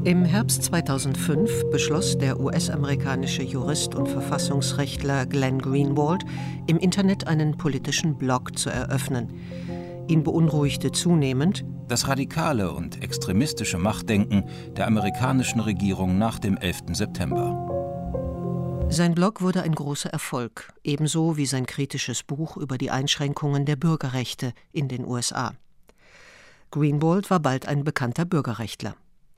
Im Herbst 2005 beschloss der US-amerikanische Jurist und Verfassungsrechtler Glenn Greenwald, im Internet einen politischen Blog zu eröffnen. Ihn beunruhigte zunehmend das radikale und extremistische Machtdenken der amerikanischen Regierung nach dem 11. September. Sein Blog wurde ein großer Erfolg, ebenso wie sein kritisches Buch über die Einschränkungen der Bürgerrechte in den USA. Greenwald war bald ein bekannter Bürgerrechtler.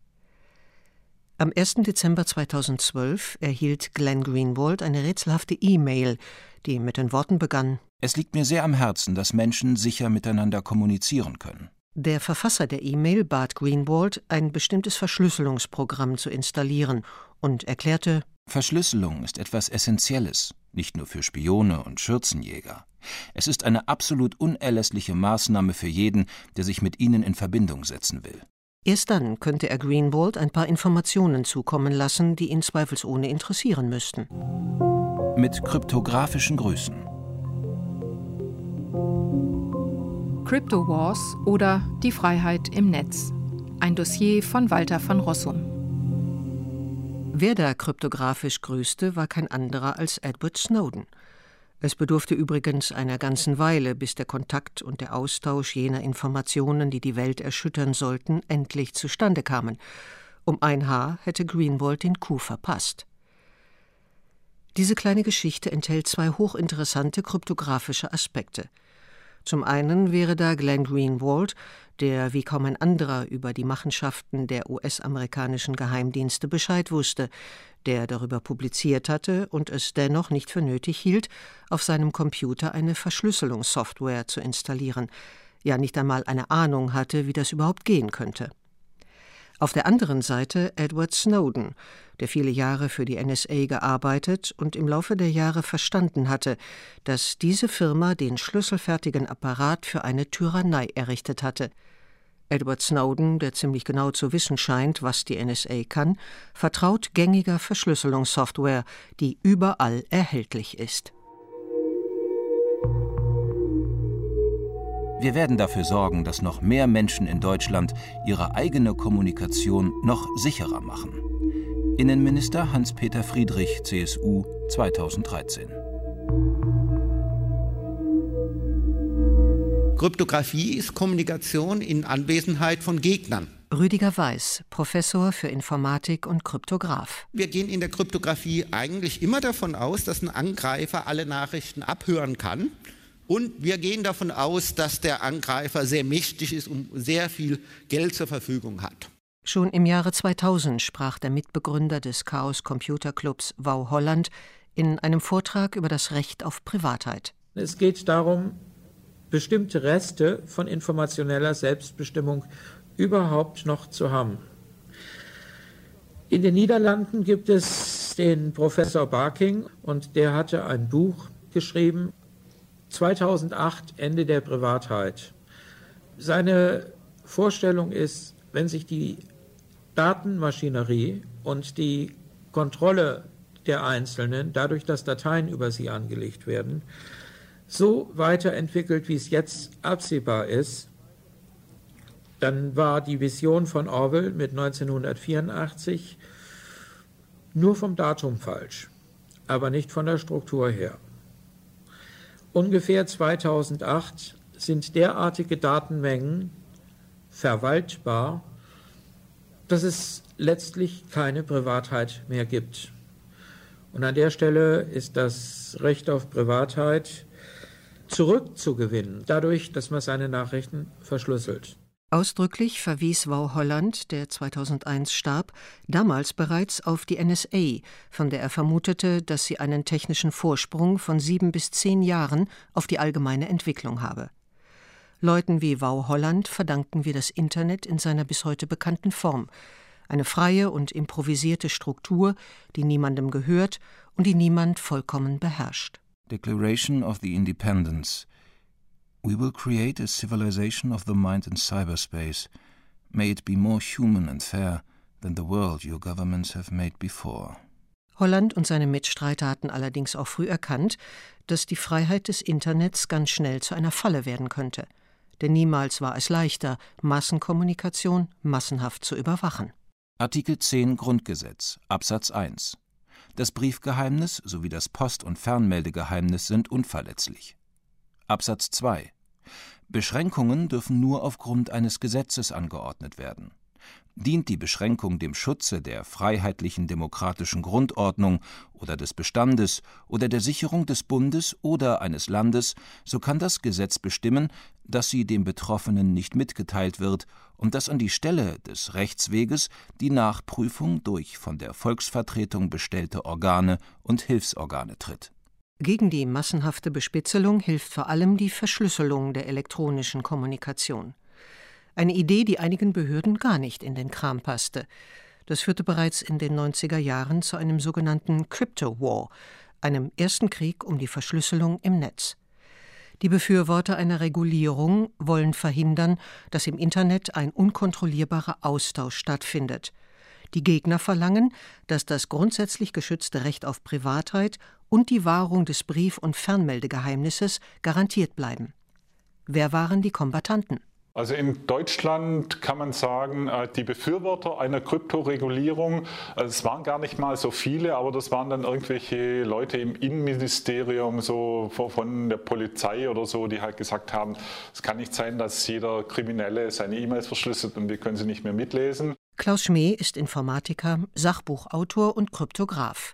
Am 1. Dezember 2012 erhielt Glenn Greenwald eine rätselhafte E-Mail, die mit den Worten begann: Es liegt mir sehr am Herzen, dass Menschen sicher miteinander kommunizieren können. Der Verfasser der E-Mail bat Greenwald, ein bestimmtes Verschlüsselungsprogramm zu installieren und erklärte: Verschlüsselung ist etwas Essentielles, nicht nur für Spione und Schürzenjäger. Es ist eine absolut unerlässliche Maßnahme für jeden, der sich mit ihnen in Verbindung setzen will. Erst dann könnte er Greenwald ein paar Informationen zukommen lassen, die ihn zweifelsohne interessieren müssten. Mit kryptografischen Grüßen. Crypto Wars oder Die Freiheit im Netz. Ein Dossier von Walter von Rossum. Wer da kryptografisch grüßte, war kein anderer als Edward Snowden. Es bedurfte übrigens einer ganzen Weile, bis der Kontakt und der Austausch jener Informationen, die die Welt erschüttern sollten, endlich zustande kamen. Um ein Haar hätte Greenwald den Coup verpasst. Diese kleine Geschichte enthält zwei hochinteressante kryptografische Aspekte. Zum einen wäre da Glenn Greenwald, der wie kaum ein anderer über die Machenschaften der US-amerikanischen Geheimdienste Bescheid wusste, der darüber publiziert hatte und es dennoch nicht für nötig hielt, auf seinem Computer eine Verschlüsselungssoftware zu installieren, ja nicht einmal eine Ahnung hatte, wie das überhaupt gehen könnte. Auf der anderen Seite Edward Snowden, der viele Jahre für die NSA gearbeitet und im Laufe der Jahre verstanden hatte, dass diese Firma den schlüsselfertigen Apparat für eine Tyrannei errichtet hatte. Edward Snowden, der ziemlich genau zu wissen scheint, was die NSA kann, vertraut gängiger Verschlüsselungssoftware, die überall erhältlich ist. Wir werden dafür sorgen, dass noch mehr Menschen in Deutschland ihre eigene Kommunikation noch sicherer machen. Innenminister Hans-Peter Friedrich, CSU, 2013. Kryptographie ist Kommunikation in Anwesenheit von Gegnern. Rüdiger Weiß, Professor für Informatik und Kryptograph. Wir gehen in der Kryptographie eigentlich immer davon aus, dass ein Angreifer alle Nachrichten abhören kann. Und wir gehen davon aus, dass der Angreifer sehr mächtig ist und sehr viel Geld zur Verfügung hat. Schon im Jahre 2000 sprach der Mitbegründer des Chaos Computer Clubs Wau Holland in einem Vortrag über das Recht auf Privatheit. Es geht darum, bestimmte Reste von informationeller Selbstbestimmung überhaupt noch zu haben. In den Niederlanden gibt es den Professor Barking und der hatte ein Buch geschrieben, 2008, Ende der Privatheit. Seine Vorstellung ist, wenn sich die Datenmaschinerie und die Kontrolle der Einzelnen, dadurch, dass Dateien über sie angelegt werden, so weiterentwickelt, wie es jetzt absehbar ist, dann war die Vision von Orwell mit 1984 nur vom Datum falsch, aber nicht von der Struktur her. Ungefähr 2008 sind derartige Datenmengen verwaltbar, dass es letztlich keine Privatheit mehr gibt. Und an der Stelle ist das Recht auf Privatheit zurückzugewinnen, dadurch, dass man seine Nachrichten verschlüsselt. Ausdrücklich verwies Wau Holland, der 2001 starb, damals bereits auf die NSA, von der er vermutete, dass sie einen technischen Vorsprung von 7 bis 10 Jahren auf die allgemeine Entwicklung habe. Leuten wie Wau Holland verdanken wir das Internet in seiner bis heute bekannten Form. Eine freie und improvisierte Struktur, die niemandem gehört und die niemand vollkommen beherrscht. Declaration of the Independence. We will create a civilization of the mind in cyberspace. May it be more human and fair than the world your governments have made before. Holland und seine Mitstreiter hatten allerdings auch früh erkannt, dass die Freiheit des Internets ganz schnell zu einer Falle werden könnte. Denn niemals war es leichter, Massenkommunikation massenhaft zu überwachen. Artikel 10 Grundgesetz, Absatz 1. Das Briefgeheimnis sowie das Post- und Fernmeldegeheimnis sind unverletzlich. Absatz 2. Beschränkungen dürfen nur aufgrund eines Gesetzes angeordnet werden. Dient die Beschränkung dem Schutze der freiheitlichen demokratischen Grundordnung oder des Bestandes oder der Sicherung des Bundes oder eines Landes, so kann das Gesetz bestimmen, dass sie dem Betroffenen nicht mitgeteilt wird und dass an die Stelle des Rechtsweges die Nachprüfung durch von der Volksvertretung bestellte Organe und Hilfsorgane tritt. Gegen die massenhafte Bespitzelung hilft vor allem die Verschlüsselung der elektronischen Kommunikation. Eine Idee, die einigen Behörden gar nicht in den Kram passte. Das führte bereits in den 90er Jahren zu einem sogenannten Crypto War, einem ersten Krieg um die Verschlüsselung im Netz. Die Befürworter einer Regulierung wollen verhindern, dass im Internet ein unkontrollierbarer Austausch stattfindet. Die Gegner verlangen, dass das grundsätzlich geschützte Recht auf Privatheit und die Wahrung des Brief- und Fernmeldegeheimnisses garantiert bleiben. Wer waren die Kombattanten? Also in Deutschland kann man sagen, die Befürworter einer Kryptoregulierung, es waren gar nicht mal so viele, aber das waren dann irgendwelche Leute im Innenministerium, so von der Polizei oder so, die halt gesagt haben, es kann nicht sein, dass jeder Kriminelle seine E-Mails verschlüsselt und wir können sie nicht mehr mitlesen. Klaus Schmee ist Informatiker, Sachbuchautor und Kryptograph.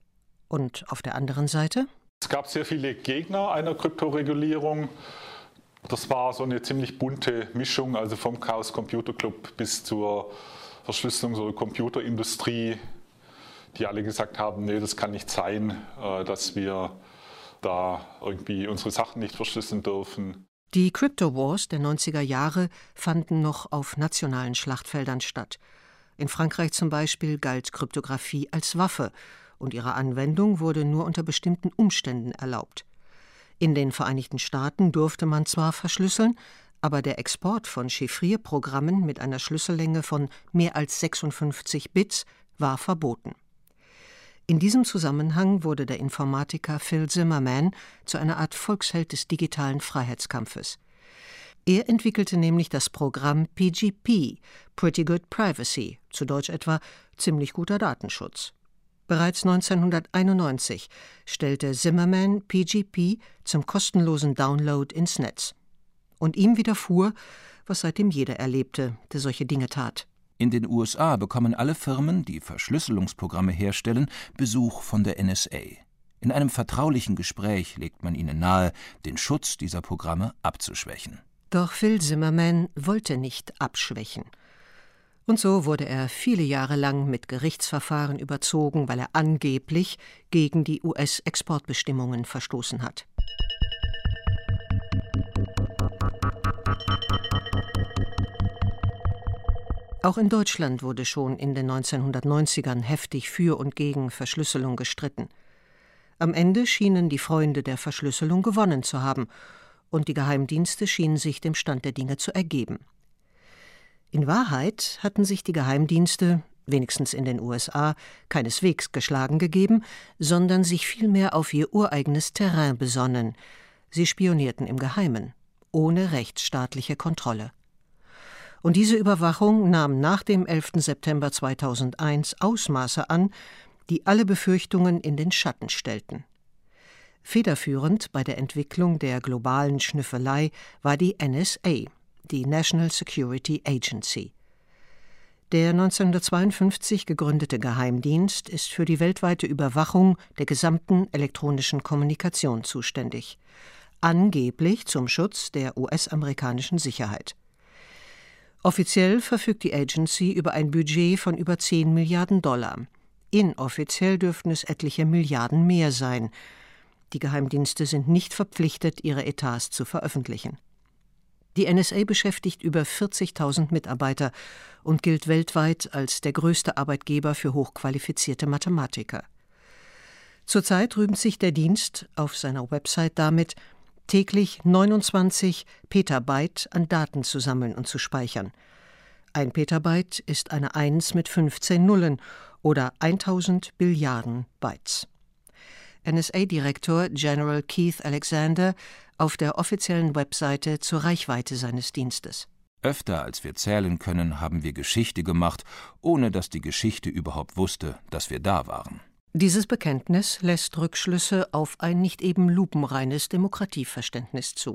Und auf der anderen Seite? Es gab sehr viele Gegner einer Kryptoregulierung. Das war so eine ziemlich bunte Mischung, also vom Chaos Computer Club bis zur Verschlüsselungs- oder Computerindustrie, die alle gesagt haben, nee, das kann nicht sein, dass wir da irgendwie unsere Sachen nicht verschlüsseln dürfen. Die Crypto Wars der 90er Jahre fanden noch auf nationalen Schlachtfeldern statt. In Frankreich zum Beispiel galt Kryptographie als Waffe und ihre Anwendung wurde nur unter bestimmten Umständen erlaubt. In den Vereinigten Staaten durfte man zwar verschlüsseln, aber der Export von Chiffrierprogrammen mit einer Schlüssellänge von mehr als 56 Bits war verboten. In diesem Zusammenhang wurde der Informatiker Phil Zimmermann zu einer Art Volksheld des digitalen Freiheitskampfes. Er entwickelte nämlich das Programm PGP, Pretty Good Privacy, zu Deutsch etwa ziemlich guter Datenschutz. Bereits 1991 stellte Zimmermann PGP zum kostenlosen Download ins Netz. Und ihm widerfuhr, was seitdem jeder erlebte, der solche Dinge tat. In den USA bekommen alle Firmen, die Verschlüsselungsprogramme herstellen, Besuch von der NSA. In einem vertraulichen Gespräch legt man ihnen nahe, den Schutz dieser Programme abzuschwächen. Doch Phil Zimmermann wollte nicht abschwächen. Und so wurde er viele Jahre lang mit Gerichtsverfahren überzogen, weil er angeblich gegen die US-Exportbestimmungen verstoßen hat. Auch in Deutschland wurde schon in den 1990ern heftig für und gegen Verschlüsselung gestritten. Am Ende schienen die Freunde der Verschlüsselung gewonnen zu haben, und die Geheimdienste schienen sich dem Stand der Dinge zu ergeben. In Wahrheit hatten sich die Geheimdienste, wenigstens in den USA, keineswegs geschlagen gegeben, sondern sich vielmehr auf ihr ureigenes Terrain besonnen. Sie spionierten im Geheimen, ohne rechtsstaatliche Kontrolle. Und diese Überwachung nahm nach dem 11. September 2001 Ausmaße an, die alle Befürchtungen in den Schatten stellten. Federführend bei der Entwicklung der globalen Schnüffelei war die NSA, die National Security Agency. Der 1952 gegründete Geheimdienst ist für die weltweite Überwachung der gesamten elektronischen Kommunikation zuständig, angeblich zum Schutz der US-amerikanischen Sicherheit. Offiziell verfügt die Agency über ein Budget von über 10 Milliarden $. Inoffiziell dürften es etliche Milliarden mehr sein. Die Geheimdienste sind nicht verpflichtet, ihre Etats zu veröffentlichen. Die NSA beschäftigt über 40.000 Mitarbeiter und gilt weltweit als der größte Arbeitgeber für hochqualifizierte Mathematiker. Zurzeit rühmt sich der Dienst auf seiner Website damit, täglich 29 Petabyte an Daten zu sammeln und zu speichern. Ein Petabyte ist eine 1 mit 15 Nullen oder 1000 Billiarden Bytes. NSA-Direktor General Keith Alexander auf der offiziellen Webseite zur Reichweite seines Dienstes. Öfter als wir zählen können, haben wir Geschichte gemacht, ohne dass die Geschichte überhaupt wusste, dass wir da waren. Dieses Bekenntnis lässt Rückschlüsse auf ein nicht eben lupenreines Demokratieverständnis zu.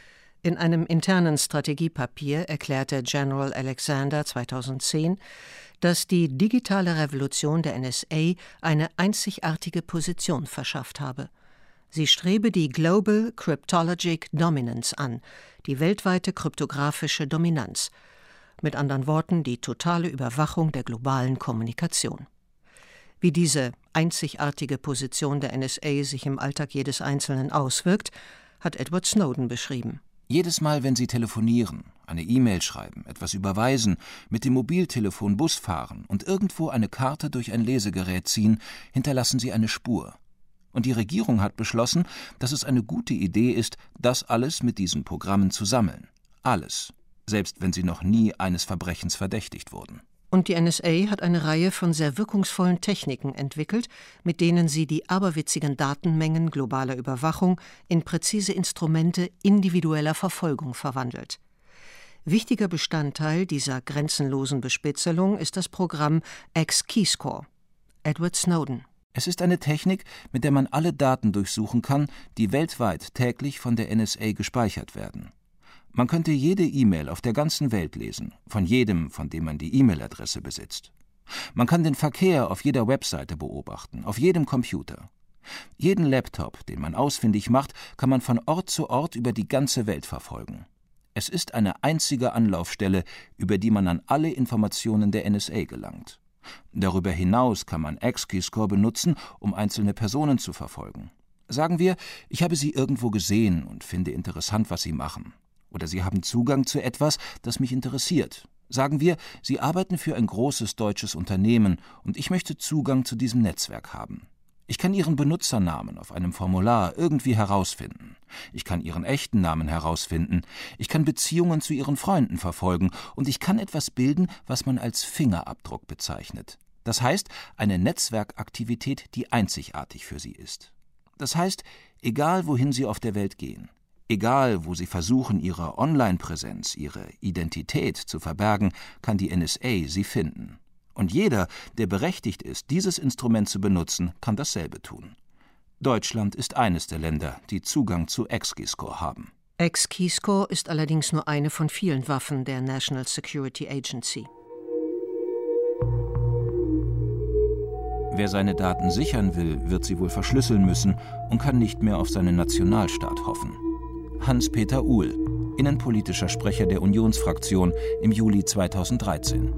In einem internen Strategiepapier erklärte General Alexander 2010, dass die digitale Revolution der NSA eine einzigartige Position verschafft habe. Sie strebe die Global Cryptologic Dominance an, die weltweite kryptografische Dominanz. Mit anderen Worten, die totale Überwachung der globalen Kommunikation. Wie diese einzigartige Position der NSA sich im Alltag jedes Einzelnen auswirkt, hat Edward Snowden beschrieben. Jedes Mal, wenn Sie telefonieren, eine E-Mail schreiben, etwas überweisen, mit dem Mobiltelefon Bus fahren und irgendwo eine Karte durch ein Lesegerät ziehen, hinterlassen Sie eine Spur. Und die Regierung hat beschlossen, dass es eine gute Idee ist, das alles mit diesen Programmen zu sammeln. Alles, selbst wenn sie noch nie eines Verbrechens verdächtigt wurden. Und die NSA hat eine Reihe von sehr wirkungsvollen Techniken entwickelt, mit denen sie die aberwitzigen Datenmengen globaler Überwachung in präzise Instrumente individueller Verfolgung verwandelt. Wichtiger Bestandteil dieser grenzenlosen Bespitzelung ist das Programm X-Keyscore. Edward Snowden. Es ist eine Technik, mit der man alle Daten durchsuchen kann, die weltweit täglich von der NSA gespeichert werden. Man könnte jede E-Mail auf der ganzen Welt lesen, von jedem, von dem man die E-Mail-Adresse besitzt. Man kann den Verkehr auf jeder Webseite beobachten, auf jedem Computer. Jeden Laptop, den man ausfindig macht, kann man von Ort zu Ort über die ganze Welt verfolgen. Es ist eine einzige Anlaufstelle, über die man an alle Informationen der NSA gelangt. Darüber hinaus kann man X-Keyscore benutzen, um einzelne Personen zu verfolgen. Sagen wir, ich habe sie irgendwo gesehen und finde interessant, was sie machen. Oder sie haben Zugang zu etwas, das mich interessiert. Sagen wir, sie arbeiten für ein großes deutsches Unternehmen und ich möchte Zugang zu diesem Netzwerk haben. Ich kann ihren Benutzernamen auf einem Formular irgendwie herausfinden. Ich kann ihren echten Namen herausfinden. Ich kann Beziehungen zu ihren Freunden verfolgen und ich kann etwas bilden, was man als Fingerabdruck bezeichnet. Das heißt, eine Netzwerkaktivität, die einzigartig für sie ist. Das heißt, egal wohin sie auf der Welt gehen, egal, wo sie versuchen, ihre Online-Präsenz, ihre Identität zu verbergen, kann die NSA sie finden. Und jeder, der berechtigt ist, dieses Instrument zu benutzen, kann dasselbe tun. Deutschland ist eines der Länder, die Zugang zu X-Keyscore haben. X-Keyscore ist allerdings nur eine von vielen Waffen der National Security Agency. Wer seine Daten sichern will, wird sie wohl verschlüsseln müssen und kann nicht mehr auf seinen Nationalstaat hoffen. Hans-Peter Uhl, innenpolitischer Sprecher der Unionsfraktion im Juli 2013.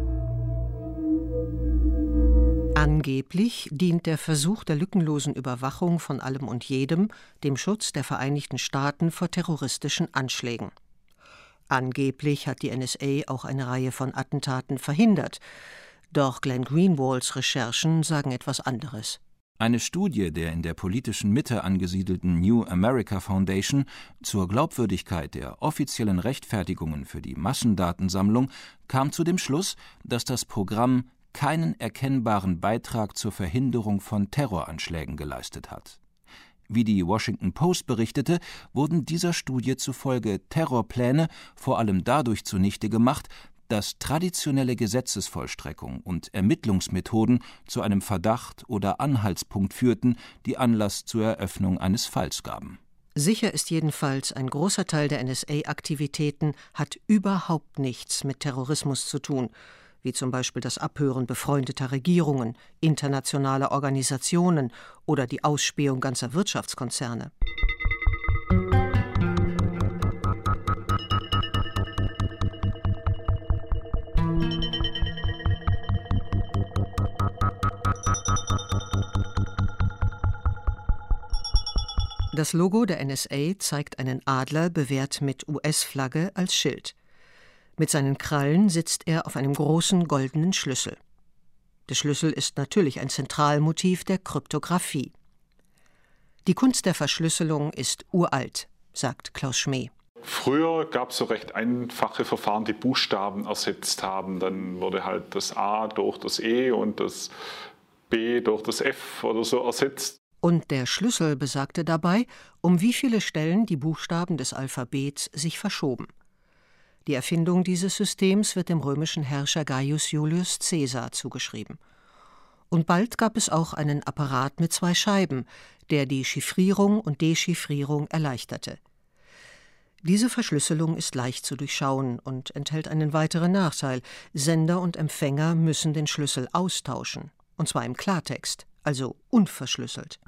Angeblich dient der Versuch der lückenlosen Überwachung von allem und jedem dem Schutz der Vereinigten Staaten vor terroristischen Anschlägen. Angeblich hat die NSA auch eine Reihe von Attentaten verhindert. Doch Glenn Greenwalds Recherchen sagen etwas anderes. Eine Studie der in der politischen Mitte angesiedelten New America Foundation zur Glaubwürdigkeit der offiziellen Rechtfertigungen für die Massendatensammlung kam zu dem Schluss, dass das Programm keinen erkennbaren Beitrag zur Verhinderung von Terroranschlägen geleistet hat. Wie die Washington Post berichtete, wurden dieser Studie zufolge Terrorpläne vor allem dadurch zunichte gemacht, dass traditionelle Gesetzesvollstreckung und Ermittlungsmethoden zu einem Verdacht oder Anhaltspunkt führten, die Anlass zur Eröffnung eines Falls gaben. Sicher ist jedenfalls, ein großer Teil der NSA-Aktivitäten hat überhaupt nichts mit Terrorismus zu tun, wie zum Beispiel das Abhören befreundeter Regierungen, internationaler Organisationen oder die Ausspähung ganzer Wirtschaftskonzerne. Das Logo der NSA zeigt einen Adler bewehrt mit US-Flagge als Schild. Mit seinen Krallen sitzt er auf einem großen goldenen Schlüssel. Der Schlüssel ist natürlich ein Zentralmotiv der Kryptographie. Die Kunst der Verschlüsselung ist uralt, sagt Klaus Schmeh. Früher gab es so recht einfache Verfahren, die Buchstaben ersetzt haben. Dann wurde halt das A durch das E und das B durch das F oder so ersetzt. Und der Schlüssel besagte dabei, um wie viele Stellen die Buchstaben des Alphabets sich verschoben. Die Erfindung dieses Systems wird dem römischen Herrscher Gaius Julius Caesar zugeschrieben. Und bald gab es auch einen Apparat mit 2 Scheiben, der die Chiffrierung und Dechiffrierung erleichterte. Diese Verschlüsselung ist leicht zu durchschauen und enthält einen weiteren Nachteil: Sender und Empfänger müssen den Schlüssel austauschen, und zwar im Klartext, also unverschlüsselt.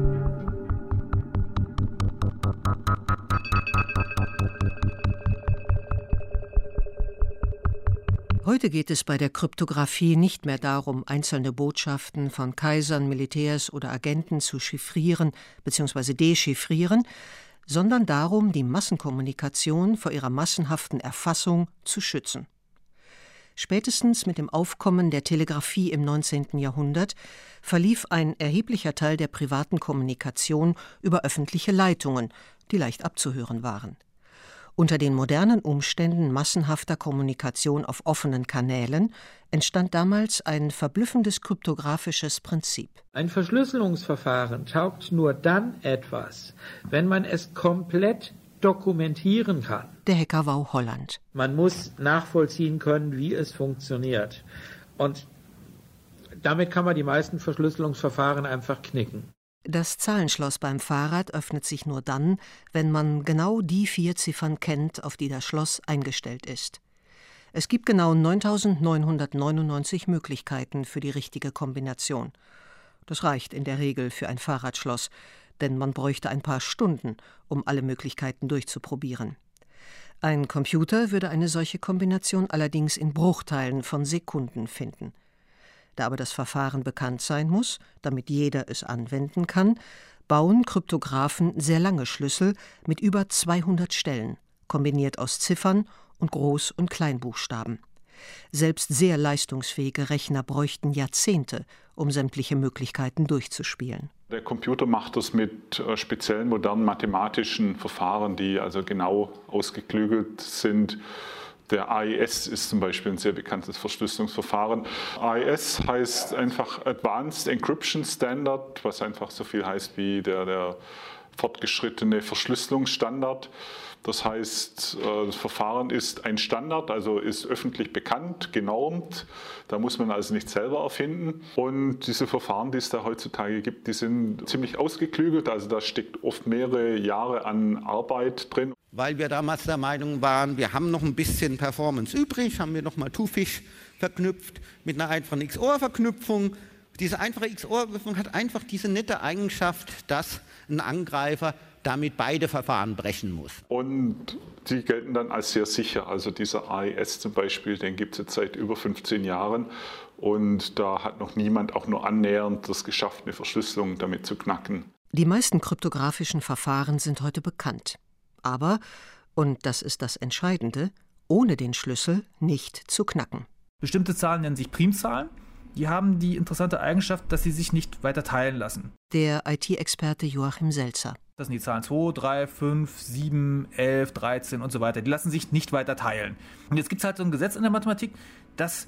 Heute geht es bei der Kryptographie nicht mehr darum, einzelne Botschaften von Kaisern, Militärs oder Agenten zu chiffrieren bzw. dechiffrieren, sondern darum, die Massenkommunikation vor ihrer massenhaften Erfassung zu schützen. Spätestens mit dem Aufkommen der Telegrafie im 19. Jahrhundert verlief ein erheblicher Teil der privaten Kommunikation über öffentliche Leitungen, die leicht abzuhören waren. Unter den modernen Umständen massenhafter Kommunikation auf offenen Kanälen entstand damals ein verblüffendes kryptografisches Prinzip. Ein Verschlüsselungsverfahren taugt nur dann etwas, wenn man es komplett dokumentieren kann. Der Hacker Wau Holland. Man muss nachvollziehen können, wie es funktioniert. Und damit kann man die meisten Verschlüsselungsverfahren einfach knicken. Das Zahlenschloss beim Fahrrad öffnet sich nur dann, wenn man genau die 4 Ziffern kennt, auf die das Schloss eingestellt ist. Es gibt genau 9.999 Möglichkeiten für die richtige Kombination. Das reicht in der Regel für ein Fahrradschloss, denn man bräuchte ein paar Stunden, um alle Möglichkeiten durchzuprobieren. Ein Computer würde eine solche Kombination allerdings in Bruchteilen von Sekunden finden. Da aber das Verfahren bekannt sein muss, damit jeder es anwenden kann, bauen Kryptographen sehr lange Schlüssel mit über 200 Stellen, kombiniert aus Ziffern und Groß- und Kleinbuchstaben. Selbst sehr leistungsfähige Rechner bräuchten Jahrzehnte, um sämtliche Möglichkeiten durchzuspielen. Der Computer macht das mit speziellen modernen mathematischen Verfahren, die also genau ausgeklügelt sind. Der AES ist zum Beispiel ein sehr bekanntes Verschlüsselungsverfahren. AES heißt einfach Advanced Encryption Standard, was einfach so viel heißt wie der fortgeschrittene Verschlüsselungsstandard. Das heißt, das Verfahren ist ein Standard, also ist öffentlich bekannt, genormt. Da muss man also nicht selber erfinden. Und diese Verfahren, die es da heutzutage gibt, die sind ziemlich ausgeklügelt. Also da steckt oft mehrere Jahre an Arbeit drin. Weil wir damals der Meinung waren, wir haben noch ein bisschen Performance übrig, haben wir nochmal Twofish verknüpft mit einer einfachen XOR-Verknüpfung. Diese einfache XOR-Verknüpfung hat einfach diese nette Eigenschaft, dass ein Angreifer damit beide Verfahren brechen muss. Und die gelten dann als sehr sicher. Also dieser AES zum Beispiel, den gibt es jetzt seit über 15 Jahren. Und da hat noch niemand auch nur annähernd das geschafft, eine Verschlüsselung damit zu knacken. Die meisten kryptografischen Verfahren sind heute bekannt. Aber, und das ist das Entscheidende, ohne den Schlüssel nicht zu knacken. Bestimmte Zahlen nennen sich Primzahlen. Die haben die interessante Eigenschaft, dass sie sich nicht weiter teilen lassen. Der IT-Experte Joachim Selzer. Das sind die Zahlen 2, 3, 5, 7, 11, 13 und so weiter. Die lassen sich nicht weiter teilen. Und jetzt gibt es halt so ein Gesetz in der Mathematik, dass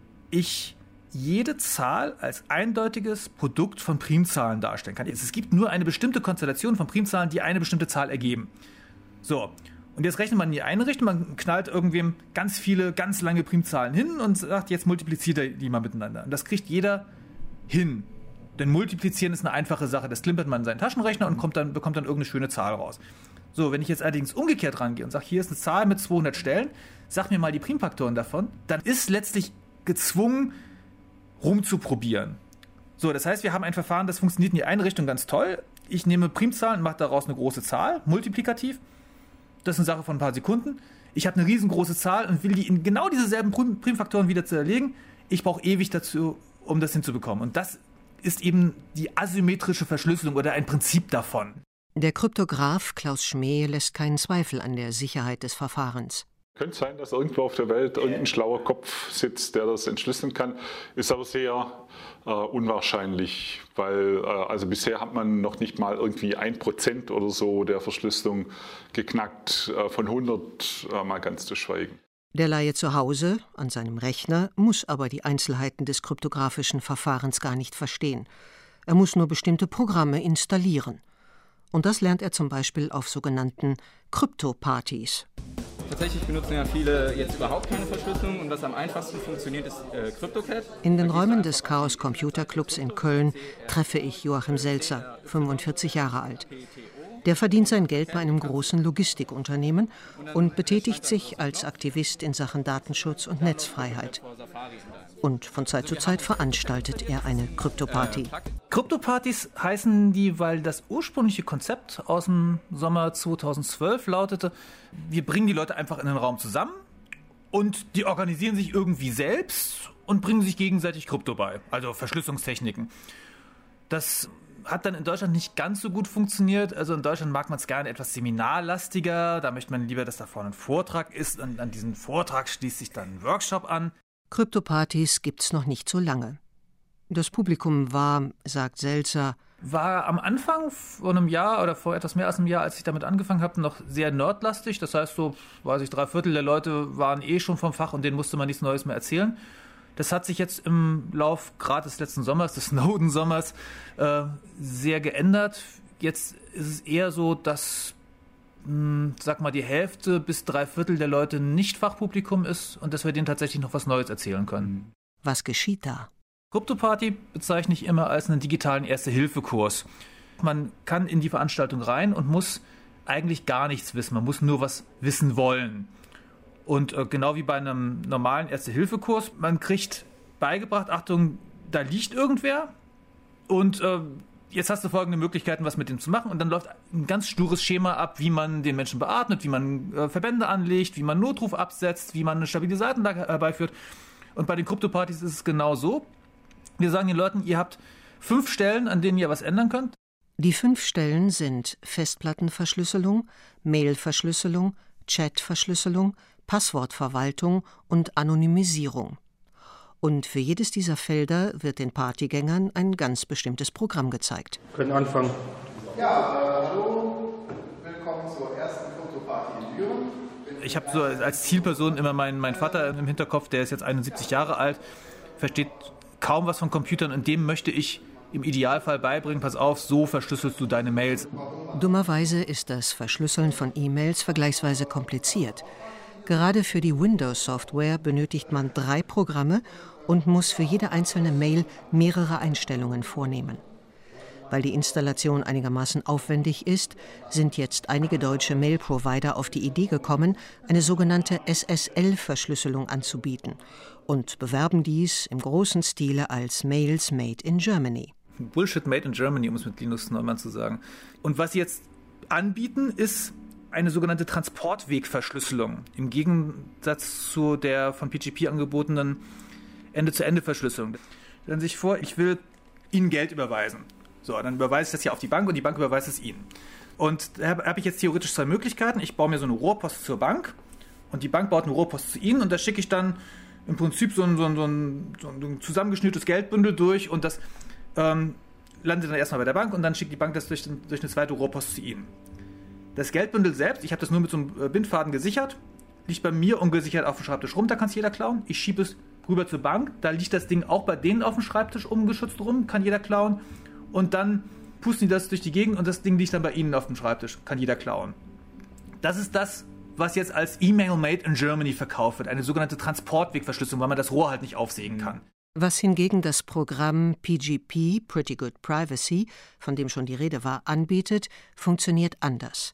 ich jede Zahl als eindeutiges Produkt von Primzahlen darstellen kann. Es gibt nur eine bestimmte Konstellation von Primzahlen, die eine bestimmte Zahl ergeben. So, und jetzt rechnet man in die eine Richtung, man knallt irgendwem ganz viele, ganz lange Primzahlen hin und sagt, jetzt multipliziert er die mal miteinander. Und das kriegt jeder hin. Denn multiplizieren ist eine einfache Sache. Das klimpert man in seinen Taschenrechner und bekommt dann irgendeine schöne Zahl raus. So, wenn ich jetzt allerdings umgekehrt rangehe und sage, hier ist eine Zahl mit 200 Stellen, sag mir mal die Primfaktoren davon, dann ist letztlich gezwungen, rumzuprobieren. So, das heißt, wir haben ein Verfahren, das funktioniert in die eine Richtung ganz toll. Ich nehme Primzahlen und mache daraus eine große Zahl, multiplikativ. Das ist eine Sache von ein paar Sekunden. Ich habe eine riesengroße Zahl und will die in genau dieselben Primfaktoren wieder zerlegen. Ich brauche ewig dazu, um das hinzubekommen. Und das ist eben die asymmetrische Verschlüsselung oder ein Prinzip davon. Der Kryptograph Klaus Schmäh lässt keinen Zweifel an der Sicherheit des Verfahrens. Könnte sein, dass irgendwo auf der Welt irgendein schlauer Kopf sitzt, der das entschlüsseln kann. Ist aber sehr unwahrscheinlich, weil also bisher hat man noch nicht mal irgendwie 1% oder so der Verschlüsselung geknackt, von 100 mal ganz zu schweigen. Der Laie zu Hause, an seinem Rechner, muss aber die Einzelheiten des kryptografischen Verfahrens gar nicht verstehen. Er muss nur bestimmte Programme installieren. Und das lernt er zum Beispiel auf sogenannten Krypto-Partys. Tatsächlich benutzen ja viele jetzt überhaupt keine Verschlüsselung und was am einfachsten funktioniert, ist CryptoCat. In den Räumen des Chaos Computer Clubs in Köln treffe ich Joachim Selzer, 45 Jahre alt. Der verdient sein Geld bei einem großen Logistikunternehmen und betätigt sich als Aktivist in Sachen Datenschutz und Netzfreiheit. Und von Zeit zu Zeit veranstaltet er eine Krypto-Party. Krypto-Partys heißen die, weil das ursprüngliche Konzept aus dem Sommer 2012 lautete, wir bringen die Leute einfach in den Raum zusammen und die organisieren sich irgendwie selbst und bringen sich gegenseitig Krypto bei, also Verschlüsselungstechniken. Das hat dann in Deutschland nicht ganz so gut funktioniert. Also in Deutschland mag man es gerne etwas seminarlastiger. Da möchte man lieber, dass da vorne ein Vortrag ist und an diesen Vortrag schließt sich dann ein Workshop an. Krypto-Partys gibt's noch nicht so lange. Das Publikum war, sagt Selzer, war am Anfang vor einem Jahr oder vor etwas mehr als einem Jahr, als ich damit angefangen habe, noch sehr nerdlastig. Das heißt, so, 3/4 der Leute waren schon vom Fach und denen musste man nichts Neues mehr erzählen. Das hat sich jetzt im Lauf gerade des letzten Sommers, des Snowden-Sommers, sehr geändert. Jetzt ist es eher so, dass, die Hälfte bis 3/4 der Leute nicht Fachpublikum ist und dass wir denen tatsächlich noch was Neues erzählen können. Was geschieht da? Krypto-Party bezeichne ich immer als einen digitalen Erste-Hilfe-Kurs. Man kann in die Veranstaltung rein und muss eigentlich gar nichts wissen. Man muss nur was wissen wollen. Und genau wie bei einem normalen Erste-Hilfe-Kurs, man kriegt beigebracht, Achtung, da liegt irgendwer und jetzt hast du folgende Möglichkeiten, was mit dem zu machen. Und dann läuft ein ganz stures Schema ab, wie man den Menschen beatmet, wie man Verbände anlegt, wie man Notruf absetzt, wie man eine stabile Seitenlage herbeiführt. Und bei den Krypto-Partys ist es genau so. Wir sagen den Leuten, ihr habt 5 Stellen, an denen ihr was ändern könnt. Die 5 Stellen sind Festplattenverschlüsselung, Mailverschlüsselung, Chatverschlüsselung, Passwortverwaltung und Anonymisierung. Und für jedes dieser Felder wird den Partygängern ein ganz bestimmtes Programm gezeigt. Wir können anfangen. Ja, hallo, willkommen zur ersten Krypto-Party in Düren. Ich habe so als Zielperson immer meinen Vater im Hinterkopf, der ist jetzt 71 Jahre alt, versteht kaum was von Computern und dem möchte ich im Idealfall beibringen, pass auf, so verschlüsselst du deine Mails. Dummerweise ist das Verschlüsseln von E-Mails vergleichsweise kompliziert. Gerade für die Windows-Software benötigt man 3 Programme und muss für jede einzelne Mail mehrere Einstellungen vornehmen. Weil die Installation einigermaßen aufwendig ist, sind jetzt einige deutsche Mail-Provider auf die Idee gekommen, eine sogenannte SSL-Verschlüsselung anzubieten und bewerben dies im großen Stile als Mails made in Germany. Bullshit made in Germany, um es mit Linus Neumann zu sagen. Und was sie jetzt anbieten, ist eine sogenannte Transportwegverschlüsselung, im Gegensatz zu der von PGP angebotenen Ende-zu-Ende-Verschlüsselung. Stellen Sie sich vor, ich will Ihnen Geld überweisen. So, dann überweise ich das hier auf die Bank und die Bank überweist es Ihnen. Und da habe ich jetzt theoretisch 2 Möglichkeiten. Ich baue mir so eine Rohrpost zur Bank und die Bank baut eine Rohrpost zu Ihnen und da schicke ich dann im Prinzip so ein zusammengeschnürtes Geldbündel durch und das landet dann erstmal bei der Bank und dann schickt die Bank das durch eine zweite Rohrpost zu Ihnen. Das Geldbündel selbst, ich habe das nur mit so einem Bindfaden gesichert, liegt bei mir ungesichert auf dem Schreibtisch rum, da kann es jeder klauen. Ich schiebe es rüber zur Bank, da liegt das Ding auch bei denen auf dem Schreibtisch ungeschützt rum, kann jeder klauen. Und dann pusten die das durch die Gegend und das Ding liegt dann bei ihnen auf dem Schreibtisch, kann jeder klauen. Das ist das, was jetzt als E-Mail made in Germany verkauft wird, eine sogenannte Transportwegverschlüsselung, weil man das Rohr halt nicht aufsägen kann. Was hingegen das Programm PGP, Pretty Good Privacy, von dem schon die Rede war, anbietet, funktioniert anders.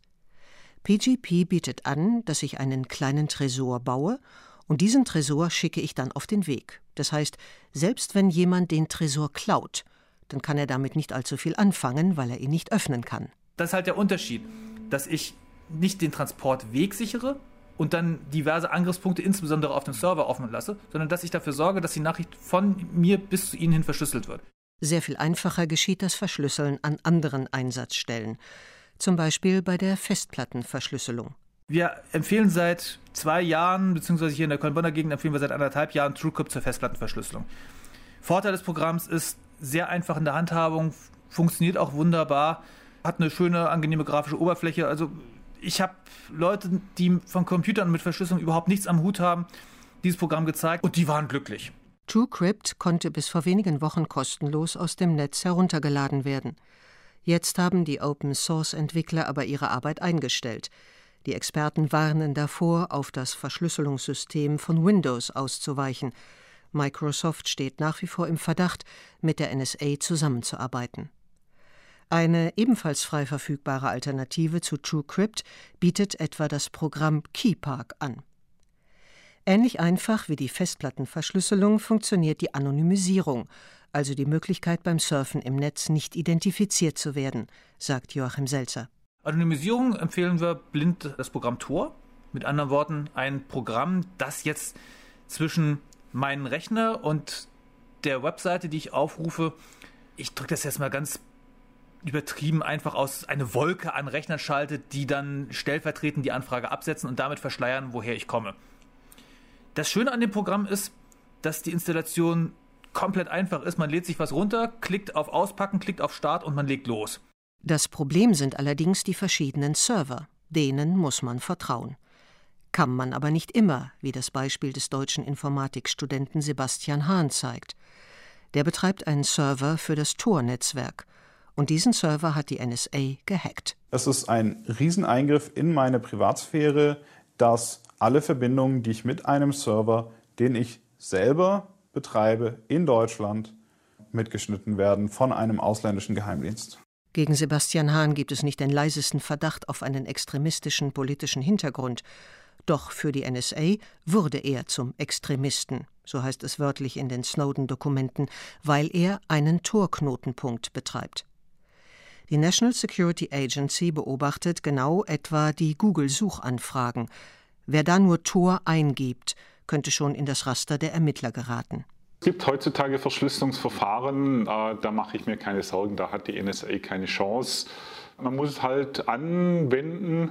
PGP bietet an, dass ich einen kleinen Tresor baue und diesen Tresor schicke ich dann auf den Weg. Das heißt, selbst wenn jemand den Tresor klaut, dann kann er damit nicht allzu viel anfangen, weil er ihn nicht öffnen kann. Das ist halt der Unterschied, dass ich nicht den Transportweg sichere und dann diverse Angriffspunkte insbesondere auf dem Server offen lasse, sondern dass ich dafür sorge, dass die Nachricht von mir bis zu Ihnen hin verschlüsselt wird. Sehr viel einfacher geschieht das Verschlüsseln an anderen Einsatzstellen, zum Beispiel bei der Festplattenverschlüsselung. Wir empfehlen seit 2 Jahren, beziehungsweise hier in der Köln-Bonner Gegend empfehlen wir seit 1,5 Jahren TrueCrypt zur Festplattenverschlüsselung. Vorteil des Programms ist sehr einfach in der Handhabung, funktioniert auch wunderbar, hat eine schöne, angenehme grafische Oberfläche. Also ich habe Leute, die von Computern mit Verschlüsselung überhaupt nichts am Hut haben, dieses Programm gezeigt und die waren glücklich. TrueCrypt konnte bis vor wenigen Wochen kostenlos aus dem Netz heruntergeladen werden. Jetzt haben die Open-Source-Entwickler aber ihre Arbeit eingestellt. Die Experten warnen davor, auf das Verschlüsselungssystem von Windows auszuweichen. Microsoft steht nach wie vor im Verdacht, mit der NSA zusammenzuarbeiten. Eine ebenfalls frei verfügbare Alternative zu TrueCrypt bietet etwa das Programm KeyPark an. Ähnlich einfach wie die Festplattenverschlüsselung funktioniert die Anonymisierung, also die Möglichkeit, beim Surfen im Netz nicht identifiziert zu werden, sagt Joachim Selzer. Anonymisierung empfehlen wir blind das Programm Tor. Mit anderen Worten, ein Programm, das jetzt zwischen meinen Rechner und der Webseite, die ich aufrufe, ich drücke das jetzt mal ganz übertrieben einfach aus, eine Wolke an Rechnern schaltet, die dann stellvertretend die Anfrage absetzen und damit verschleiern, woher ich komme. Das Schöne an dem Programm ist, dass die Installation komplett einfach ist. Man lädt sich was runter, klickt auf Auspacken, klickt auf Start und man legt los. Das Problem sind allerdings die verschiedenen Server. Denen muss man vertrauen. Kann man aber nicht immer, wie das Beispiel des deutschen Informatikstudenten Sebastian Hahn zeigt. Der betreibt einen Server für das Tor-Netzwerk. Und diesen Server hat die NSA gehackt. Es ist ein Rieseneingriff in meine Privatsphäre, dass alle Verbindungen, die ich mit einem Server, den ich selber betreibe, in Deutschland, mitgeschnitten werden von einem ausländischen Geheimdienst. Gegen Sebastian Hahn gibt es nicht den leisesten Verdacht auf einen extremistischen politischen Hintergrund. Doch für die NSA wurde er zum Extremisten, so heißt es wörtlich in den Snowden-Dokumenten, weil er einen Tor-Knotenpunkt betreibt. Die National Security Agency beobachtet genau etwa die Google-Suchanfragen. Wer da nur Tor eingibt, könnte schon in das Raster der Ermittler geraten. Es gibt heutzutage Verschlüsselungsverfahren, da mache ich mir keine Sorgen, da hat die NSA keine Chance. Man muss es halt anwenden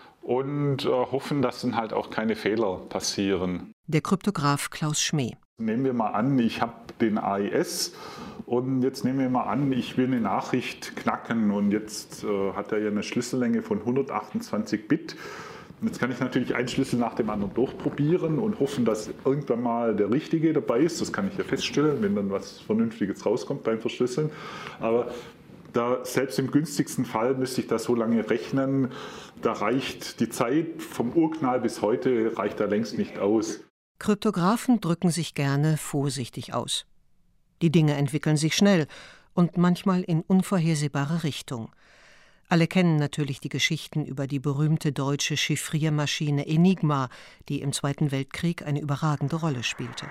und hoffen, dass dann halt auch keine Fehler passieren. Der Kryptograph Klaus Schmeh. Nehmen wir mal an, ich habe den AES und jetzt nehmen wir mal an, ich will eine Nachricht knacken und jetzt hat er ja eine Schlüssellänge von 128 Bit. Jetzt kann ich natürlich einen Schlüssel nach dem anderen durchprobieren und hoffen, dass irgendwann mal der richtige dabei ist. Das kann ich ja feststellen, wenn dann was Vernünftiges rauskommt beim Verschlüsseln. Aber selbst im günstigsten Fall müsste ich da so lange rechnen, da reicht die Zeit vom Urknall bis heute reicht da längst nicht aus. Kryptographen drücken sich gerne vorsichtig aus. Die Dinge entwickeln sich schnell und manchmal in unvorhersehbare Richtung. Alle kennen natürlich die Geschichten über die berühmte deutsche Chiffriermaschine Enigma, die im Zweiten Weltkrieg eine überragende Rolle spielte.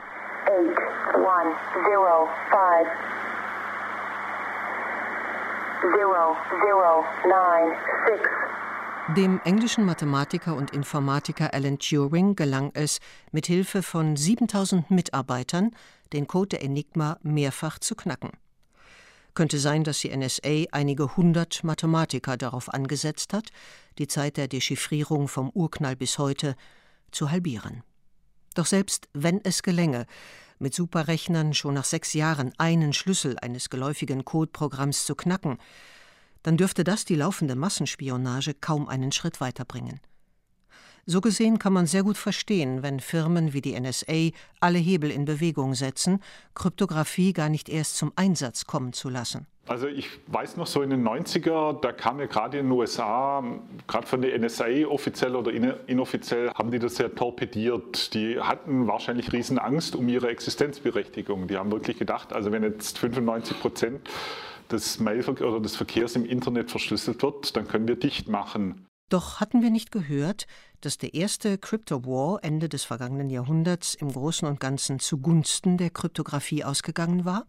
81050096. Dem englischen Mathematiker und Informatiker Alan Turing gelang es, mit Hilfe von 7000 Mitarbeitern den Code der Enigma mehrfach zu knacken. Könnte sein, dass die NSA einige hundert Mathematiker darauf angesetzt hat, die Zeit der Dechiffrierung vom Urknall bis heute zu halbieren. Doch selbst wenn es gelänge, mit Superrechnern schon nach 6 Jahren einen Schlüssel eines geläufigen Codeprogramms zu knacken, dann dürfte das die laufende Massenspionage kaum einen Schritt weiterbringen. So gesehen kann man sehr gut verstehen, wenn Firmen wie die NSA alle Hebel in Bewegung setzen, Kryptographie gar nicht erst zum Einsatz kommen zu lassen. Also ich weiß noch so in den 90er, da kam ja gerade in den USA, gerade von der NSA offiziell oder inoffiziell, haben die das ja torpediert. Die hatten wahrscheinlich riesen Angst um ihre Existenzberechtigung. Die haben wirklich gedacht, also wenn jetzt 95% des Mailverkehrs oder des Verkehrs im Internet verschlüsselt wird, dann können wir dicht machen. Doch hatten wir nicht gehört, dass der erste Crypto War Ende des vergangenen Jahrhunderts im Großen und Ganzen zugunsten der Kryptographie ausgegangen war?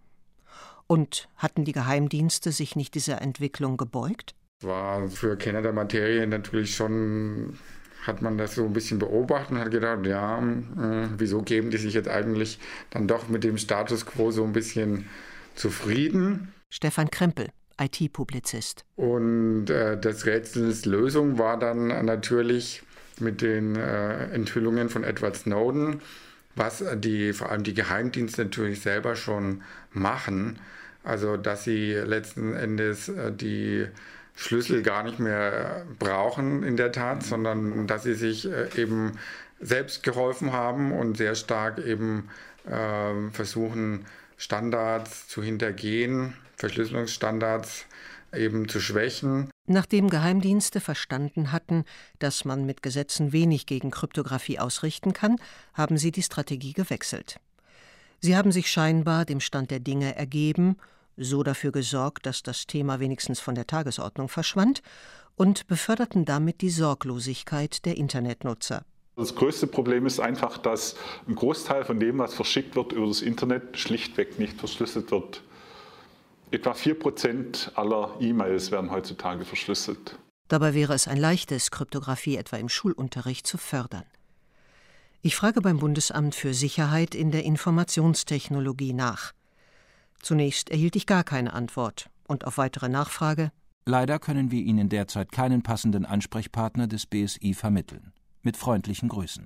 Und hatten die Geheimdienste sich nicht dieser Entwicklung gebeugt? War für Kenner der Materie natürlich schon, hat man das so ein bisschen beobachtet und hat gedacht, ja, wieso geben die sich jetzt eigentlich dann doch mit dem Status quo so ein bisschen zufrieden? Stefan Krempel, IT-Publizist. Und das Rätsels Lösung war dann natürlich mit den Enthüllungen von Edward Snowden, was vor allem die Geheimdienste natürlich selber schon machen. Also dass sie letzten Endes die Schlüssel gar nicht mehr brauchen in der Tat, sondern dass sie sich eben selbst geholfen haben und sehr stark eben versuchen, Standards zu hintergehen, Verschlüsselungsstandards eben zu schwächen. Nachdem Geheimdienste verstanden hatten, dass man mit Gesetzen wenig gegen Kryptographie ausrichten kann, haben sie die Strategie gewechselt. Sie haben sich scheinbar dem Stand der Dinge ergeben, so dafür gesorgt, dass das Thema wenigstens von der Tagesordnung verschwand, und beförderten damit die Sorglosigkeit der Internetnutzer. Das größte Problem ist einfach, dass ein Großteil von dem, was verschickt wird über das Internet, schlichtweg nicht verschlüsselt wird. Etwa 4% aller E-Mails werden heutzutage verschlüsselt. Dabei wäre es ein leichtes, Kryptographie etwa im Schulunterricht zu fördern. Ich frage beim Bundesamt für Sicherheit in der Informationstechnologie nach. Zunächst erhielt ich gar keine Antwort und auf weitere Nachfrage: Leider können wir Ihnen derzeit keinen passenden Ansprechpartner des BSI vermitteln. Mit freundlichen Grüßen.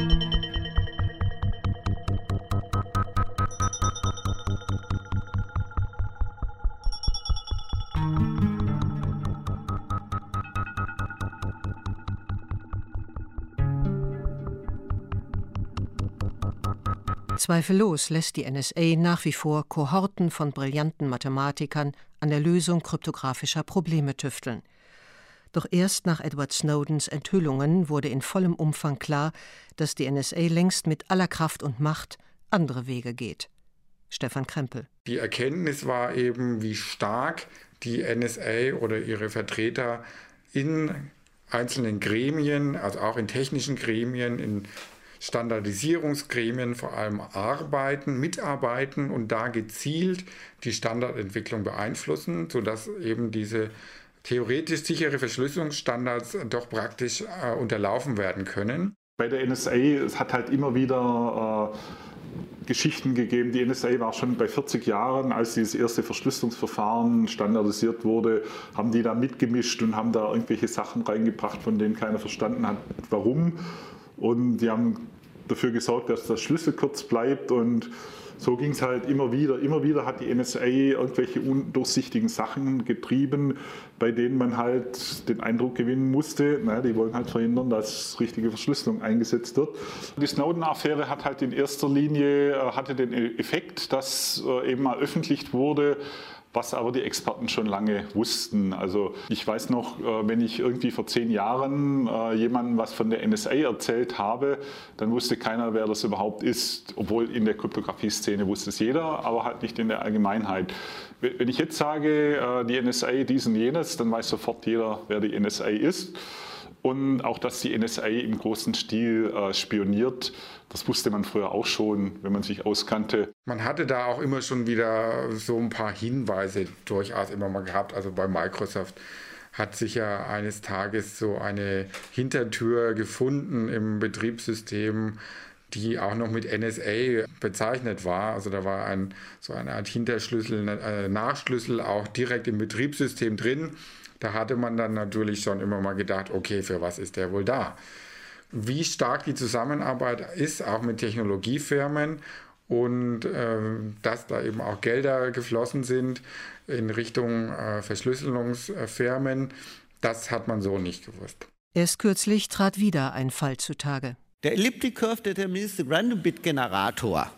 Zweifellos lässt die NSA nach wie vor Kohorten von brillanten Mathematikern an der Lösung kryptografischer Probleme tüfteln. Doch erst nach Edward Snowdens Enthüllungen wurde in vollem Umfang klar, dass die NSA längst mit aller Kraft und Macht andere Wege geht. Stefan Krempel. Die Erkenntnis war eben, wie stark die NSA oder ihre Vertreter in einzelnen Gremien, also auch in technischen Gremien, in Standardisierungsgremien vor allem mitarbeiten und da gezielt die Standardentwicklung beeinflussen, sodass eben diese theoretisch sichere Verschlüsselungsstandards doch praktisch unterlaufen werden können. Bei der NSA, es hat halt immer wieder Geschichten gegeben. Die NSA war schon bei 40 Jahren, als dieses erste Verschlüsselungsverfahren standardisiert wurde, haben die da mitgemischt und haben da irgendwelche Sachen reingebracht, von denen keiner verstanden hat, warum. Und die haben dafür gesorgt, dass das Schlüssel kurz bleibt, und so ging es halt immer wieder. Immer wieder hat die NSA irgendwelche undurchsichtigen Sachen getrieben, bei denen man halt den Eindruck gewinnen musste, die wollen halt verhindern, dass richtige Verschlüsselung eingesetzt wird. Die Snowden-Affäre hat halt in erster Linie hatte den Effekt, dass eben mal öffentlich wurde, was aber die Experten schon lange wussten. Also ich weiß noch, wenn ich irgendwie vor 10 Jahren jemandem was von der NSA erzählt habe, dann wusste keiner, wer das überhaupt ist. Obwohl in der Kryptographie-Szene wusste es jeder, aber halt nicht in der Allgemeinheit. Wenn ich jetzt sage, die NSA dies und jenes, dann weiß sofort jeder, wer die NSA ist. Und auch, dass die NSA im großen Stil spioniert, das wusste man früher auch schon, wenn man sich auskannte. Man hatte da auch immer schon wieder so ein paar Hinweise durchaus immer mal gehabt. Also bei Microsoft hat sich ja eines Tages so eine Hintertür gefunden im Betriebssystem, die auch noch mit NSA bezeichnet war. Also da war so eine Art Hinterschlüssel, Nachschlüssel auch direkt im Betriebssystem drin. Da hatte man dann natürlich schon immer mal gedacht, okay, für was ist der wohl da? Wie stark die Zusammenarbeit ist, auch mit Technologiefirmen, und dass da eben auch Gelder geflossen sind in Richtung Verschlüsselungsfirmen, das hat man so nicht gewusst. Erst kürzlich trat wieder ein Fall zutage. Der Elliptic Curve Deterministic Random Bit Generator.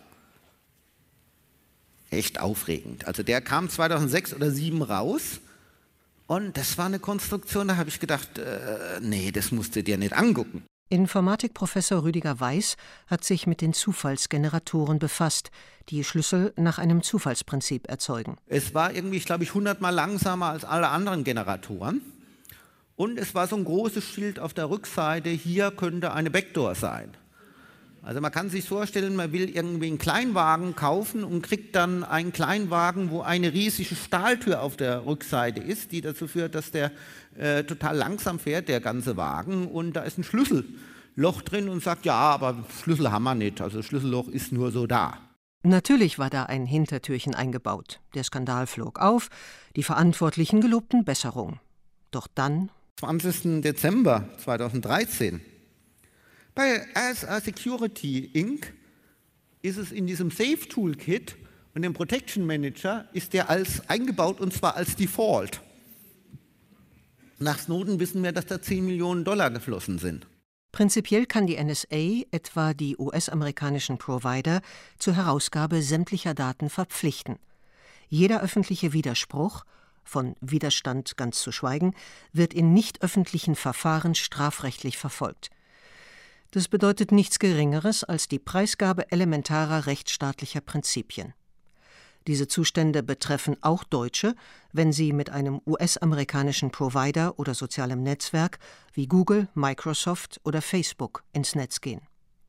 Echt aufregend. Also der kam 2006 oder 2007 raus. Und das war eine Konstruktion, da habe ich gedacht, nee, das musst du dir nicht angucken. Informatikprofessor Rüdiger Weiß hat sich mit den Zufallsgeneratoren befasst, die Schlüssel nach einem Zufallsprinzip erzeugen. Es war irgendwie, glaube ich, 100-mal langsamer als alle anderen Generatoren. Und es war so ein großes Schild auf der Rückseite, hier könnte eine Backdoor sein. Also man kann sich vorstellen, man will irgendwie einen Kleinwagen kaufen und kriegt dann einen Kleinwagen, wo eine riesige Stahltür auf der Rückseite ist, die dazu führt, dass der total langsam fährt, der ganze Wagen, und da ist ein Schlüsselloch drin und sagt, ja, aber Schlüssel haben wir nicht, also das Schlüsselloch ist nur so da. Natürlich war da ein Hintertürchen eingebaut. Der Skandal flog auf, die Verantwortlichen gelobten Besserung. Doch dann... 20. Dezember 2013 bei RSA Security Inc. ist es in diesem Safe Toolkit und dem Protection Manager ist der als eingebaut, und zwar als Default. Nach Snowden wissen wir, dass da $10 Millionen geflossen sind. Prinzipiell kann die NSA etwa die US-amerikanischen Provider zur Herausgabe sämtlicher Daten verpflichten. Jeder öffentliche Widerspruch, von Widerstand ganz zu schweigen, wird in nicht öffentlichen Verfahren strafrechtlich verfolgt. Das bedeutet nichts Geringeres als die Preisgabe elementarer rechtsstaatlicher Prinzipien. Diese Zustände betreffen auch Deutsche, wenn sie mit einem US-amerikanischen Provider oder sozialem Netzwerk wie Google, Microsoft oder Facebook ins Netz gehen.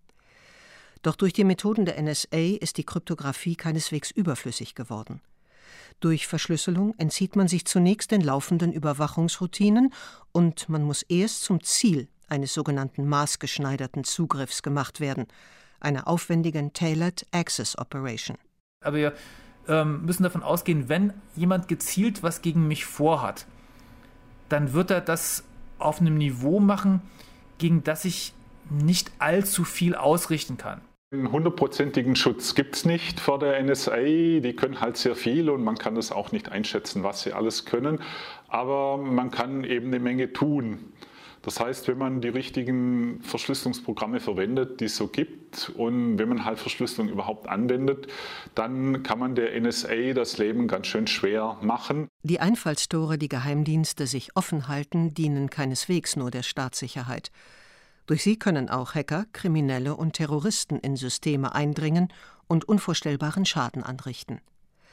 Doch durch die Methoden der NSA ist die Kryptographie keineswegs überflüssig geworden. Durch Verschlüsselung entzieht man sich zunächst den laufenden Überwachungsroutinen und man muss erst zum Ziel eines sogenannten maßgeschneiderten Zugriffs gemacht werden, einer aufwendigen Tailored Access Operation. Aber wir müssen davon ausgehen, wenn jemand gezielt was gegen mich vorhat, dann wird er das auf einem Niveau machen, gegen das ich nicht allzu viel ausrichten kann. Einen 100%igen Schutz gibt es nicht vor der NSA. Die können halt sehr viel und man kann das auch nicht einschätzen, was sie alles können. Aber man kann eben eine Menge tun. Das heißt, wenn man die richtigen Verschlüsselungsprogramme verwendet, die es so gibt, und wenn man halt Verschlüsselung überhaupt anwendet, dann kann man der NSA das Leben ganz schön schwer machen. Die Einfallstore, die Geheimdienste sich offen halten, dienen keineswegs nur der Staatssicherheit. Durch sie können auch Hacker, Kriminelle und Terroristen in Systeme eindringen und unvorstellbaren Schaden anrichten.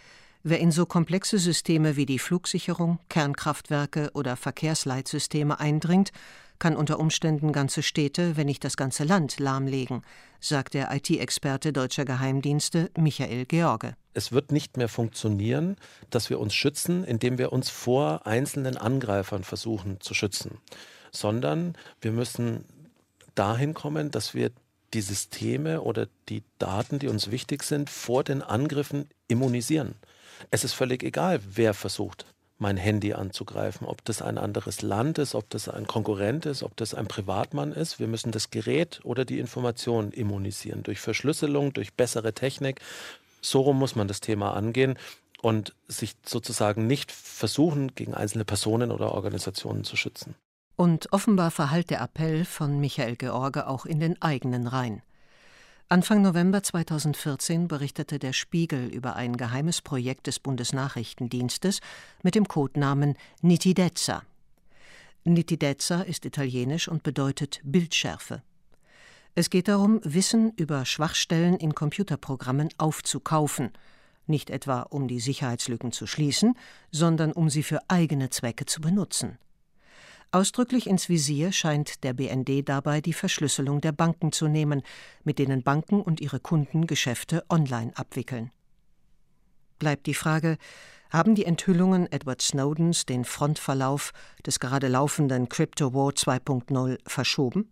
Wer in so komplexe Systeme wie die Flugsicherung, Kernkraftwerke oder Verkehrsleitsysteme eindringt, kann unter Umständen ganze Städte, wenn nicht das ganze Land, lahmlegen, sagt der IT-Experte deutscher Geheimdienste Michael George. Es wird nicht mehr funktionieren, dass wir uns schützen, indem wir uns vor einzelnen Angreifern versuchen zu schützen, sondern wir müssen dahin kommen, dass wir die Systeme oder die Daten, die uns wichtig sind, vor den Angriffen immunisieren. Es ist völlig egal, wer versucht, mein Handy anzugreifen, ob das ein anderes Land ist, ob das ein Konkurrent ist, ob das ein Privatmann ist. Wir müssen das Gerät oder die Information immunisieren, durch Verschlüsselung, durch bessere Technik. So rum muss man das Thema angehen und sich sozusagen nicht versuchen, gegen einzelne Personen oder Organisationen zu schützen. Und offenbar verhallt der Appell von Michael George auch in den eigenen Reihen. Anfang November 2014 berichtete der Spiegel über ein geheimes Projekt des Bundesnachrichtendienstes mit dem Codenamen Nitidezza. Nitidezza ist italienisch und bedeutet Bildschärfe. Es geht darum, Wissen über Schwachstellen in Computerprogrammen aufzukaufen, nicht etwa um die Sicherheitslücken zu schließen, sondern um sie für eigene Zwecke zu benutzen. Ausdrücklich ins Visier scheint der BND dabei die Verschlüsselung der Banken zu nehmen, mit denen Banken und ihre Kunden Geschäfte online abwickeln. Bleibt die Frage, haben die Enthüllungen Edward Snowdens den Frontverlauf des gerade laufenden Crypto War 2.0 verschoben?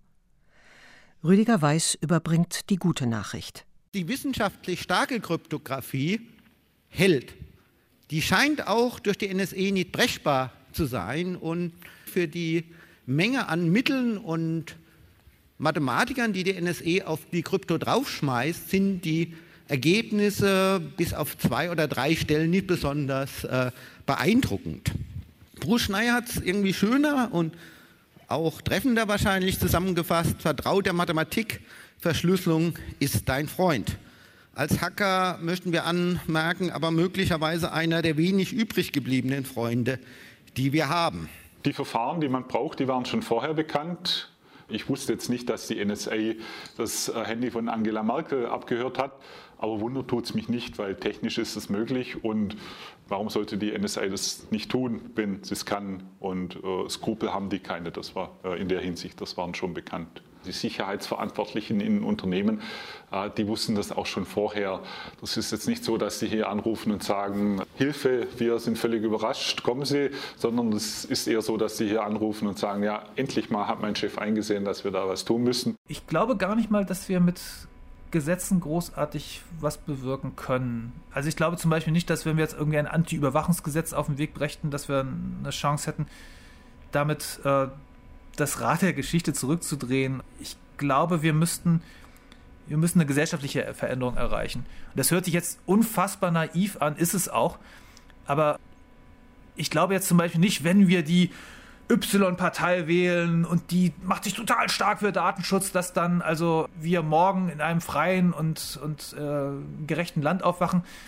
Rüdiger Weiß überbringt die gute Nachricht. Die wissenschaftlich starke Kryptographie hält. Die scheint auch durch die NSA nicht brechbar zu sein und für die Menge an Mitteln und Mathematikern, die die NSA auf die Krypto draufschmeißt, sind die Ergebnisse bis auf 2 oder 3 Stellen nicht besonders beeindruckend. Bruce Schneier hat es irgendwie schöner und auch treffender wahrscheinlich zusammengefasst: Vertrau der Mathematik, Verschlüsselung ist dein Freund. Als Hacker möchten wir anmerken, aber möglicherweise einer der wenig übrig gebliebenen Freunde, die wir haben. Die Verfahren, die man braucht, die waren schon vorher bekannt. Ich wusste jetzt nicht, dass die NSA das Handy von Angela Merkel abgehört hat, aber Wunder tut es mich nicht, weil technisch ist es möglich und warum sollte die NSA das nicht tun, wenn sie es kann, und Skrupel haben die keine, das war in der Hinsicht, das waren schon bekannt. Die Sicherheitsverantwortlichen in Unternehmen, die wussten das auch schon vorher. Das ist jetzt nicht so, dass sie hier anrufen und sagen, Hilfe, wir sind völlig überrascht, kommen Sie, sondern es ist eher so, dass sie hier anrufen und sagen, ja, endlich mal hat mein Chef eingesehen, dass wir da was tun müssen. Ich glaube gar nicht mal, dass wir mit Gesetzen großartig was bewirken können. Also ich glaube zum Beispiel nicht, dass wenn wir jetzt irgendwie ein Anti-Überwachungsgesetz auf den Weg brächten, dass wir eine Chance hätten, damit das Rad der Geschichte zurückzudrehen. Ich glaube, wir müssen eine gesellschaftliche Veränderung erreichen. Und das hört sich jetzt unfassbar naiv an, ist es auch. Aber ich glaube jetzt zum Beispiel nicht, wenn wir die Y-Partei wählen und die macht sich total stark für Datenschutz, dass dann also wir morgen in einem freien und gerechten Land aufwachen,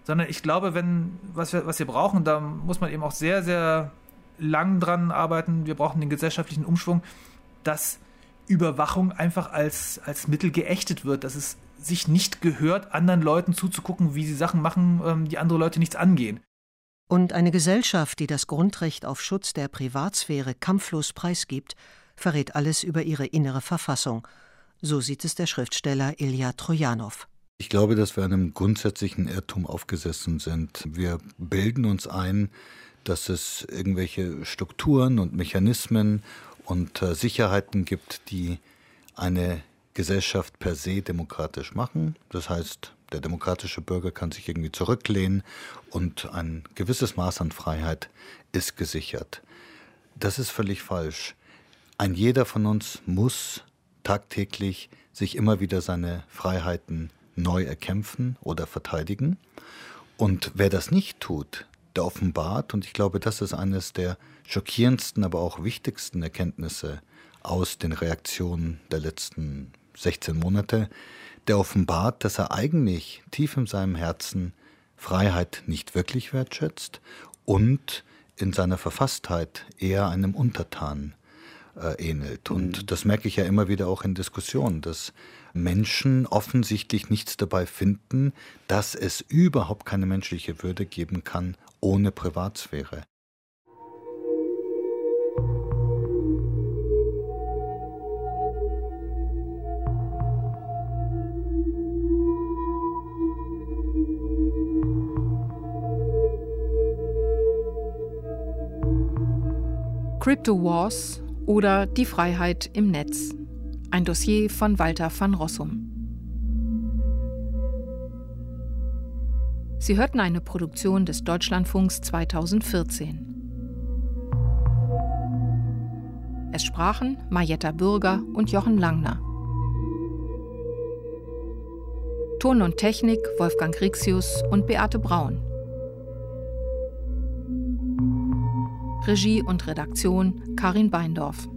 Sondern ich glaube, was wir brauchen, da muss man eben auch sehr, sehr lang dran arbeiten, wir brauchen den gesellschaftlichen Umschwung, dass Überwachung einfach als Mittel geächtet wird, dass es sich nicht gehört, anderen Leuten zuzugucken, wie sie Sachen machen, die andere Leute nichts angehen. Und eine Gesellschaft, die das Grundrecht auf Schutz der Privatsphäre kampflos preisgibt, verrät alles über ihre innere Verfassung. So sieht es der Schriftsteller Ilja Trojanow. Ich glaube, dass wir einem grundsätzlichen Irrtum aufgesessen sind. Wir bilden uns ein, dass es irgendwelche Strukturen und Mechanismen und Sicherheiten gibt, die eine Gesellschaft per se demokratisch machen. Das heißt, der demokratische Bürger kann sich irgendwie zurücklehnen und ein gewisses Maß an Freiheit ist gesichert. Das ist völlig falsch. Ein jeder von uns muss tagtäglich sich immer wieder seine Freiheiten neu erkämpfen oder verteidigen. Und wer das nicht tut, der offenbart, und ich glaube, das ist eines der schockierendsten, aber auch wichtigsten Erkenntnisse aus den Reaktionen der letzten 16 Monate, der offenbart, dass er eigentlich tief in seinem Herzen Freiheit nicht wirklich wertschätzt und in seiner Verfasstheit eher einem Untertan ähnelt. Und das merke ich ja immer wieder auch in Diskussionen, dass Menschen offensichtlich nichts dabei finden, dass es überhaupt keine menschliche Würde geben kann ohne Privatsphäre. Crypto Wars oder die Freiheit im Netz. Ein Dossier von Walter van Rossum. Sie hörten eine Produktion des Deutschlandfunks 2014. Es sprachen Marietta Bürger und Jochen Langner. Ton und Technik Wolfgang Rixius und Beate Braun. Regie und Redaktion Karin Beindorf.